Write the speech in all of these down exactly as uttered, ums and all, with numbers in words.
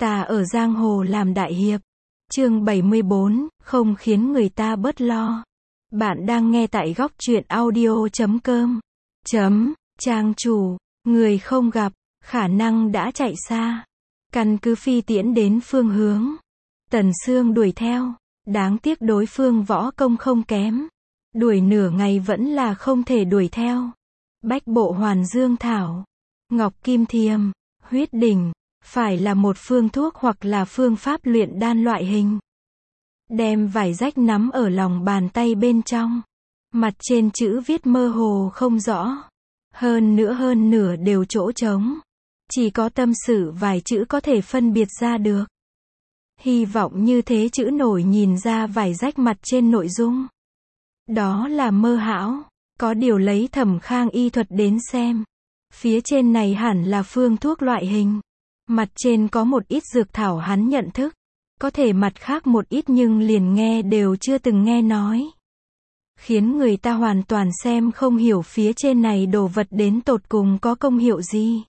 Ta ở giang hồ làm đại hiệp. Chương bảy mươi bốn, không khiến người ta bớt lo. Bạn đang nghe tại góc truyện audio chấm com. Chấm, trang chủ, người không gặp, khả năng đã chạy xa. Căn cứ phi tiễn đến phương hướng. Tần Sương đuổi theo, đáng tiếc đối phương võ công không kém. Đuổi nửa ngày vẫn là không thể đuổi theo. Bách bộ hoàn dương thảo, ngọc kim thiềm, huyết đỉnh, phải là một phương thuốc hoặc là phương pháp luyện đan loại hình. Đem vải rách nắm ở lòng bàn tay bên trong. Mặt trên chữ viết mơ hồ không rõ. Hơn nữa hơn nửa đều chỗ trống. Chỉ có tâm sự vài chữ có thể phân biệt ra được. Hy vọng như thế chữ nổi nhìn ra vải rách mặt trên nội dung. Đó là mơ hão. Có điều lấy Thẩm Khang y thuật đến xem. Phía trên này hẳn là phương thuốc loại hình. Mặt trên có một ít dược thảo hắn nhận thức. Có thể mặt khác một ít nhưng liền nghe đều chưa từng nghe nói. Khiến người ta hoàn toàn xem không hiểu phía trên này đồ vật đến tột cùng có công hiệu gì.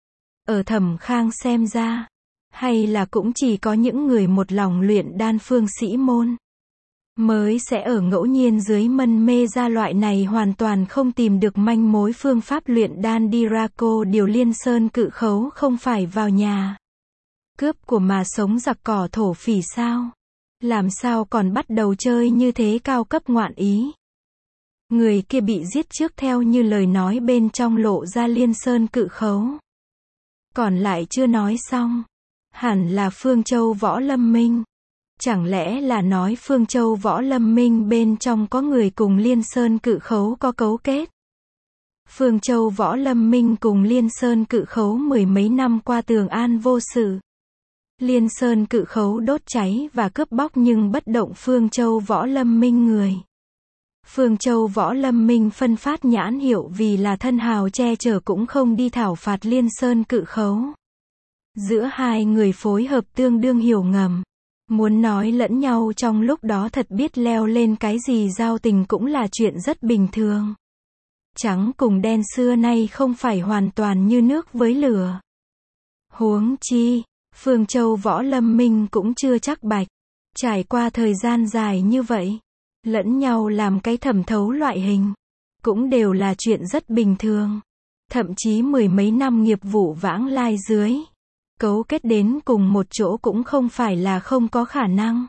Ở Thẩm Khang xem ra, hay là cũng chỉ có những người một lòng luyện đan phương sĩ môn, mới sẽ ở ngẫu nhiên dưới mân mê ra loại này hoàn toàn không tìm được manh mối phương pháp luyện đan đi ra cô điều Liên Sơn cự khấu không phải vào nhà cướp của mà sống giặc cỏ thổ phỉ sao? Làm sao còn bắt đầu chơi như thế cao cấp ngoạn ý? Người kia bị giết trước theo như lời nói bên trong lộ ra Liên Sơn cự khấu. Còn lại chưa nói xong. Hẳn là Phương Châu Võ Lâm Minh. Chẳng lẽ là nói Phương Châu Võ Lâm Minh bên trong có người cùng Liên Sơn cự khấu có cấu kết? Phương Châu Võ Lâm Minh cùng Liên Sơn cự khấu mười mấy năm qua tường an vô sự. Liên Sơn cự khấu đốt cháy và cướp bóc nhưng bất động Phương Châu Võ Lâm Minh người. Phương Châu Võ Lâm Minh phân phát nhãn hiệu vì là thân hào che chở cũng không đi thảo phạt Liên Sơn cự khấu. Giữa hai người phối hợp tương đương hiểu ngầm. Muốn nói lẫn nhau trong lúc đó thật biết leo lên cái gì giao tình cũng là chuyện rất bình thường. Trắng cùng đen xưa nay không phải hoàn toàn như nước với lửa. Huống chi, Phương Châu Võ Lâm Minh cũng chưa chắc bạch. Trải qua thời gian dài như vậy, lẫn nhau làm cái thẩm thấu loại hình, cũng đều là chuyện rất bình thường. Thậm chí mười mấy năm nghiệp vụ vãng lai dưới, cấu kết đến cùng một chỗ cũng không phải là không có khả năng.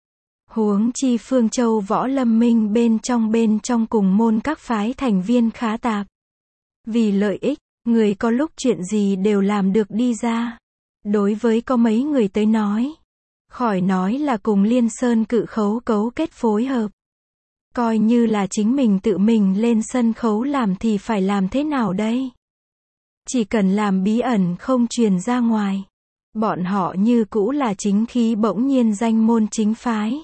Huống chi Phương Châu Võ Lâm Minh bên trong bên trong cùng môn các phái thành viên khá tạp. Vì lợi ích, người có lúc chuyện gì đều làm được đi ra. Đối với có mấy người tới nói, khỏi nói là cùng Liên Sơn cự khấu cấu kết phối hợp. Coi như là chính mình tự mình lên sân khấu làm thì phải làm thế nào đây? Chỉ cần làm bí ẩn không truyền ra ngoài. Bọn họ như cũ là chính khí bỗng nhiên danh môn chính phái.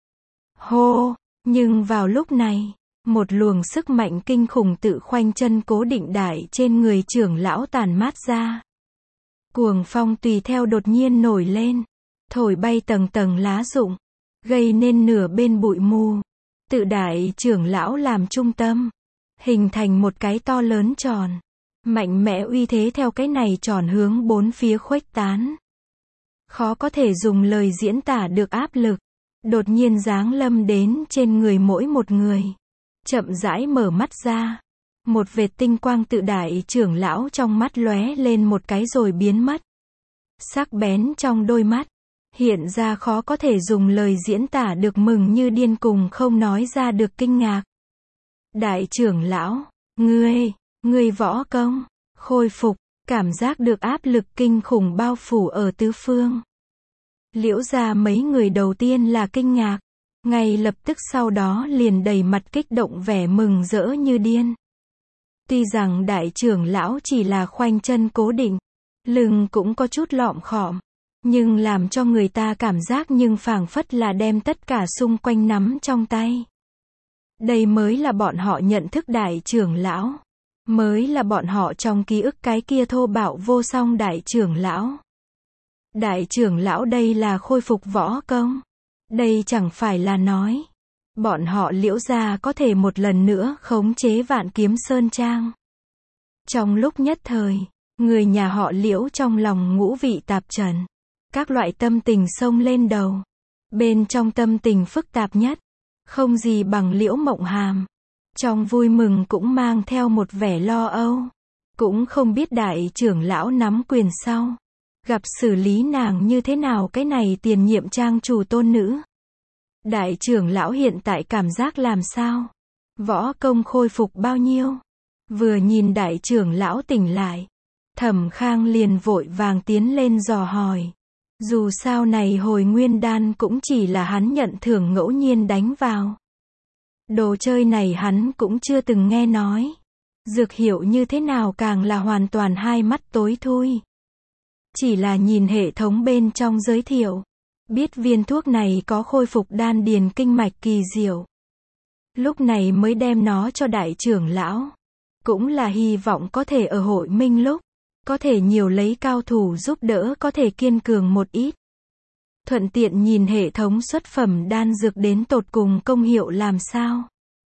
Hô! Nhưng vào lúc này, một luồng sức mạnh kinh khủng tự khoanh chân cố định đại trên người trưởng lão tàn mát ra. Cuồng phong tùy theo đột nhiên nổi lên, thổi bay tầng tầng lá rụng, gây nên nửa bên bụi mù. Tự đại trưởng lão làm trung tâm, hình thành một cái to lớn tròn. Mạnh mẽ uy thế theo cái này tròn hướng bốn phía khuếch tán. Khó có thể dùng lời diễn tả được áp lực. Đột nhiên giáng lâm đến trên người mỗi một người. Chậm rãi mở mắt ra. Một vệt tinh quang tự đại trưởng lão trong mắt lóe lên một cái rồi biến mất. Sắc bén trong đôi mắt. Hiện ra khó có thể dùng lời diễn tả được mừng như điên cùng không nói ra được kinh ngạc. Đại trưởng lão, ngươi, ngươi võ công, khôi phục, cảm giác được áp lực kinh khủng bao phủ ở tứ phương. Liễu gia mấy người đầu tiên là kinh ngạc, ngay lập tức sau đó liền đầy mặt kích động vẻ mừng rỡ như điên. Tuy rằng đại trưởng lão chỉ là khoanh chân cố định, lưng cũng có chút lọm khọm, nhưng làm cho người ta cảm giác nhưng phảng phất là đem tất cả xung quanh nắm trong tay. Đây mới là bọn họ nhận thức đại trưởng lão, mới là bọn họ trong ký ức cái kia thô bạo vô song đại trưởng lão. Đại trưởng lão đây là khôi phục võ công. Đây chẳng phải là nói bọn họ Liễu gia có thể một lần nữa khống chế Vạn Kiếm Sơn Trang. Trong lúc nhất thời, người nhà họ Liễu trong lòng ngũ vị tạp trần. Các loại tâm tình xông lên đầu. Bên trong tâm tình phức tạp nhất, không gì bằng Liễu Mộng Hàm. Trong vui mừng cũng mang theo một vẻ lo âu. Cũng không biết đại trưởng lão nắm quyền sau, gặp xử lý nàng như thế nào cái này tiền nhiệm trang chủ tôn nữ. Đại trưởng lão hiện tại cảm giác làm sao? Võ công khôi phục bao nhiêu? Vừa nhìn đại trưởng lão tỉnh lại, Thẩm Khang liền vội vàng tiến lên dò hỏi. Dù sao này hồi nguyên đan cũng chỉ là hắn nhận thưởng ngẫu nhiên đánh vào. Đồ chơi này hắn cũng chưa từng nghe nói. Dược hiệu như thế nào càng là hoàn toàn hai mắt tối thui. Chỉ là nhìn hệ thống bên trong giới thiệu, biết viên thuốc này có khôi phục đan điền kinh mạch kỳ diệu. Lúc này mới đem nó cho đại trưởng lão. Cũng là hy vọng có thể ở hội minh lúc, có thể nhiều lấy cao thủ giúp đỡ có thể kiên cường một ít. Thuận tiện nhìn hệ thống xuất phẩm đan dược đến tột cùng công hiệu làm sao.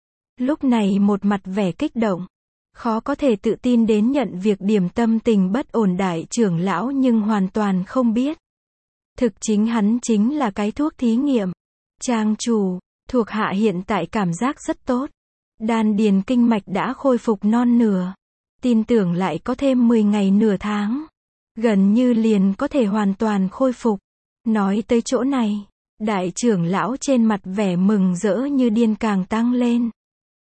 Lúc này một mặt vẻ kích động, khó có thể tự tin đến nhận việc điểm tâm tình bất ổn đại trưởng lão nhưng hoàn toàn không biết. Thực chính hắn chính là cái thuốc thí nghiệm. Trang chủ, thuộc hạ hiện tại cảm giác rất tốt. Đan điền kinh mạch đã khôi phục non nửa. Tin tưởng lại có thêm mười ngày nửa tháng. Gần như liền có thể hoàn toàn khôi phục. Nói tới chỗ này, đại trưởng lão trên mặt vẻ mừng rỡ như điên càng tăng lên.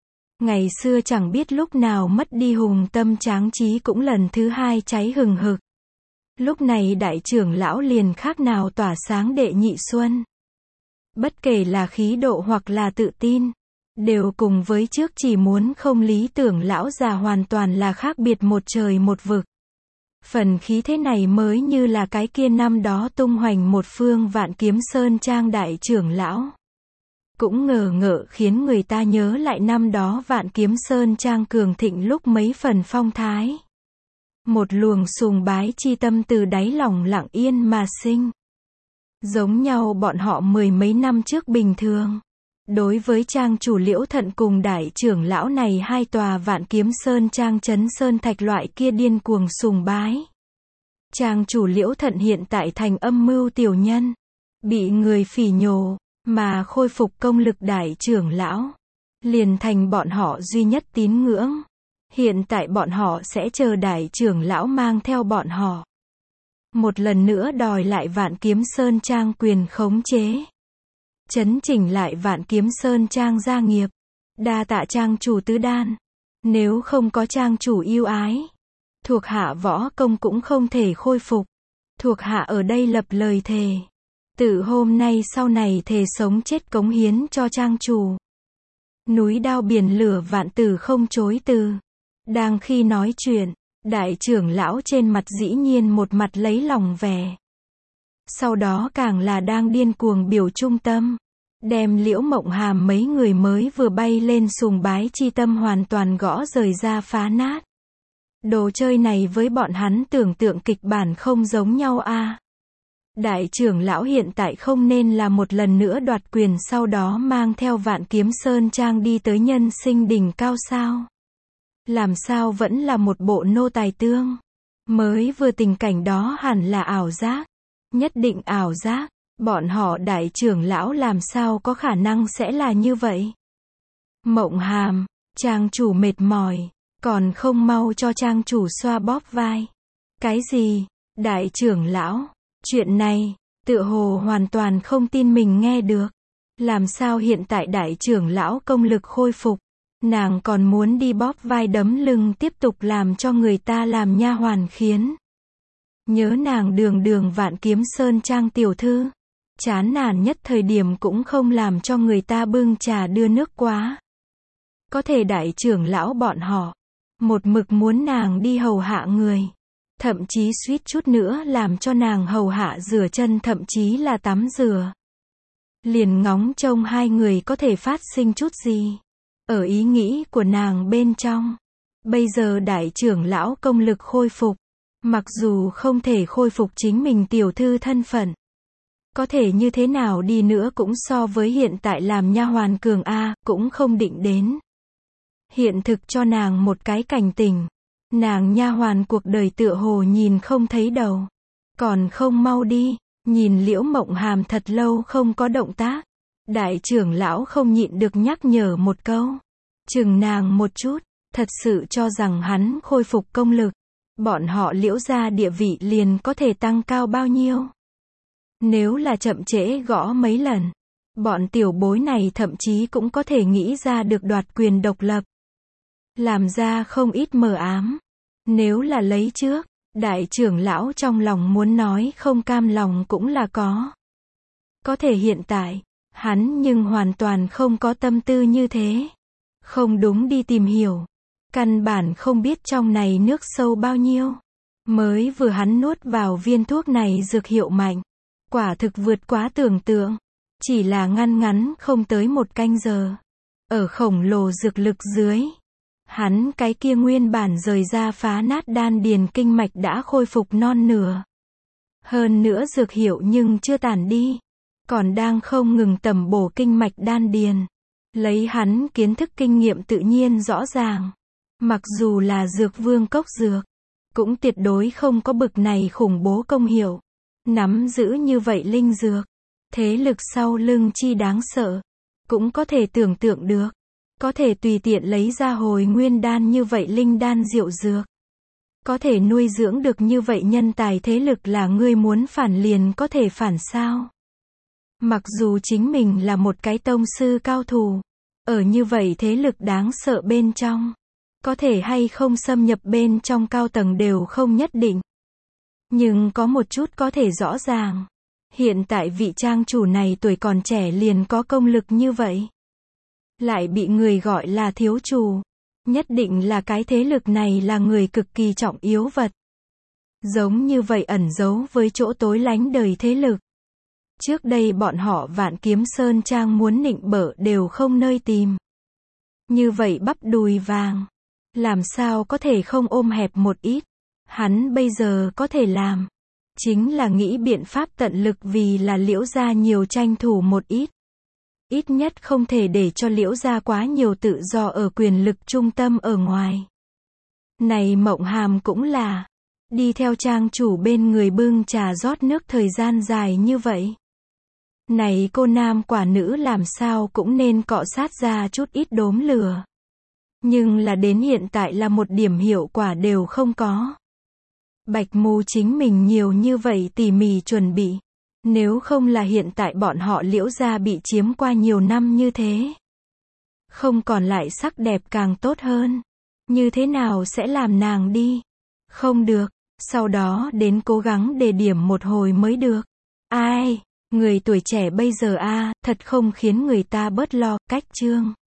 Ngày xưa chẳng biết lúc nào mất đi hùng tâm tráng trí cũng lần thứ hai cháy hừng hực. Lúc này đại trưởng lão liền khác nào tỏa sáng đệ nhị xuân. Bất kể là khí độ hoặc là tự tin, đều cùng với trước chỉ muốn không lý tưởng lão già hoàn toàn là khác biệt một trời một vực. Phần khí thế này mới như là cái kia năm đó tung hoành một phương Vạn Kiếm Sơn Trang đại trưởng lão. Cũng ngờ ngợ khiến người ta nhớ lại năm đó Vạn Kiếm Sơn Trang cường thịnh lúc mấy phần phong thái. Một luồng sùng bái chi tâm từ đáy lòng lặng yên mà sinh. Giống nhau bọn họ mười mấy năm trước bình thường. Đối với trang chủ Liễu Thận cùng đại trưởng lão này hai tòa Vạn Kiếm Sơn Trang Trấn Sơn Thạch loại kia điên cuồng sùng bái. Trang chủ Liễu Thận hiện tại thành âm mưu tiểu nhân, bị người phỉ nhổ, mà khôi phục công lực đại trưởng lão, liền thành bọn họ duy nhất tín ngưỡng. Hiện tại bọn họ sẽ chờ đại trưởng lão mang theo bọn họ. Một lần nữa đòi lại Vạn Kiếm Sơn Trang quyền khống chế. Chấn chỉnh lại Vạn Kiếm Sơn Trang gia nghiệp. Đa tạ trang chủ tứ đan. Nếu không có trang chủ yêu ái, thuộc hạ võ công cũng không thể khôi phục. Thuộc hạ ở đây lập lời thề. Từ hôm nay sau này thề sống chết cống hiến cho trang chủ. Núi đao biển lửa vạn tử không chối từ. Đang khi nói chuyện, đại trưởng lão trên mặt dĩ nhiên một mặt lấy lòng vẻ. Sau đó càng là đang điên cuồng biểu trung tâm. Đem Liễu Mộng Hàm mấy người mới vừa bay lên sùng bái chi tâm hoàn toàn gõ rời ra phá nát. Đồ chơi này với bọn hắn tưởng tượng kịch bản không giống nhau a. À. Đại trưởng lão hiện tại không nên là một lần nữa đoạt quyền sau đó mang theo Vạn Kiếm Sơn Trang đi tới nhân sinh đỉnh cao sao. Làm sao vẫn là một bộ nô tài tương. Mới vừa tình cảnh đó hẳn là ảo giác. Nhất định ảo giác. Bọn họ đại trưởng lão làm sao có khả năng sẽ là như vậy. Mộng Hàm, trang chủ mệt mỏi, còn không mau cho trang chủ xoa bóp vai. Cái gì? Đại trưởng lão, chuyện này, tựa hồ hoàn toàn không tin mình nghe được. Làm sao hiện tại đại trưởng lão công lực khôi phục, nàng còn muốn đi bóp vai đấm lưng tiếp tục làm cho người ta làm nha hoàn khiến. Nhớ nàng đường đường Vạn Kiếm Sơn Trang tiểu thư. Chán nản nhất thời điểm cũng không làm cho người ta bưng trà đưa nước quá. Có thể đại trưởng lão bọn họ, một mực muốn nàng đi hầu hạ người. Thậm chí suýt chút nữa làm cho nàng hầu hạ rửa chân thậm chí là tắm rửa. Liền ngóng trông hai người có thể phát sinh chút gì. Ở ý nghĩ của nàng bên trong. Bây giờ đại trưởng lão công lực khôi phục. Mặc dù không thể khôi phục chính mình tiểu thư thân phận. Có thể như thế nào đi nữa cũng so với hiện tại làm nha hoàn cường A, cũng không định đến. Hiện thực cho nàng một cái cảnh tỉnh. Nàng nha hoàn cuộc đời tựa hồ nhìn không thấy đầu. Còn không mau đi, Nhìn Liễu Mộng Hàm thật lâu không có động tác. Đại trưởng lão không nhịn được nhắc nhở một câu. Chừng nàng một chút, thật sự cho rằng hắn khôi phục công lực. Bọn họ Liễu gia địa vị liền có thể tăng cao bao nhiêu. Nếu là chậm trễ gõ mấy lần, bọn tiểu bối này thậm chí cũng có thể nghĩ ra được đoạt quyền độc lập. Làm ra không ít mờ ám. Nếu là lấy trước, đại trưởng lão trong lòng muốn nói không cam lòng cũng là có. Có thể hiện tại, hắn nhưng hoàn toàn không có tâm tư như thế. Không đúng đi tìm hiểu. Căn bản không biết trong này nước sâu bao nhiêu. Mới vừa hắn nuốt vào viên thuốc này dược hiệu mạnh. Quả thực vượt quá tưởng tượng. Chỉ là ngăn ngắn không tới một canh giờ. Ở khổng lồ dược lực dưới. Hắn cái kia nguyên bản rời ra phá nát đan điền kinh mạch đã khôi phục non nửa. Hơn nữa dược hiệu nhưng chưa tản đi. Còn đang không ngừng tầm bổ kinh mạch đan điền. Lấy hắn kiến thức kinh nghiệm tự nhiên rõ ràng. Mặc dù là dược vương cốc dược. Cũng tuyệt đối không có bực này khủng bố công hiệu. Nắm giữ như vậy linh dược. Thế lực sau lưng chi đáng sợ. Cũng có thể tưởng tượng được. Có thể tùy tiện lấy ra hồi nguyên đan như vậy linh đan diệu dược. Có thể nuôi dưỡng được như vậy nhân tài thế lực là ngươi muốn phản liền có thể phản sao. Mặc dù chính mình là một cái tông sư cao thủ. Ở như vậy thế lực đáng sợ bên trong. Có thể hay không xâm nhập bên trong cao tầng đều không nhất định. Nhưng có một chút có thể rõ ràng. Hiện tại vị trang chủ này tuổi còn trẻ liền có công lực như vậy. Lại bị người gọi là thiếu chủ. Nhất định là cái thế lực này là người cực kỳ trọng yếu vật. Giống như vậy ẩn giấu với chỗ tối lánh đời thế lực. Trước đây bọn họ Vạn Kiếm Sơn Trang muốn nịnh bợ đều không nơi tìm. Như vậy bắp đùi vàng. Làm sao có thể không ôm hẹp một ít. Hắn bây giờ có thể làm. Chính là nghĩ biện pháp tận lực vì là Liễu gia nhiều tranh thủ một ít. Ít nhất không thể để cho Liễu gia quá nhiều tự do ở quyền lực trung tâm ở ngoài. Này Mộng Hàm cũng là. Đi theo trang chủ bên người bưng trà rót nước thời gian dài như vậy. Này cô nam quả nữ làm sao cũng nên cọ sát ra chút ít đốm lửa. Nhưng là đến hiện tại là một điểm hiệu quả đều không có. Bạch Mù chính mình nhiều như vậy tỉ mỉ chuẩn bị. Nếu không là hiện tại bọn họ Liễu gia bị chiếm qua nhiều năm như thế. Không còn lại sắc đẹp càng tốt hơn. Như thế nào sẽ làm nàng đi? Không được. Sau đó đến cố gắng đề điểm một hồi mới được. Ai? Người tuổi trẻ bây giờ a, thật không khiến người ta bớt lo. Cách chương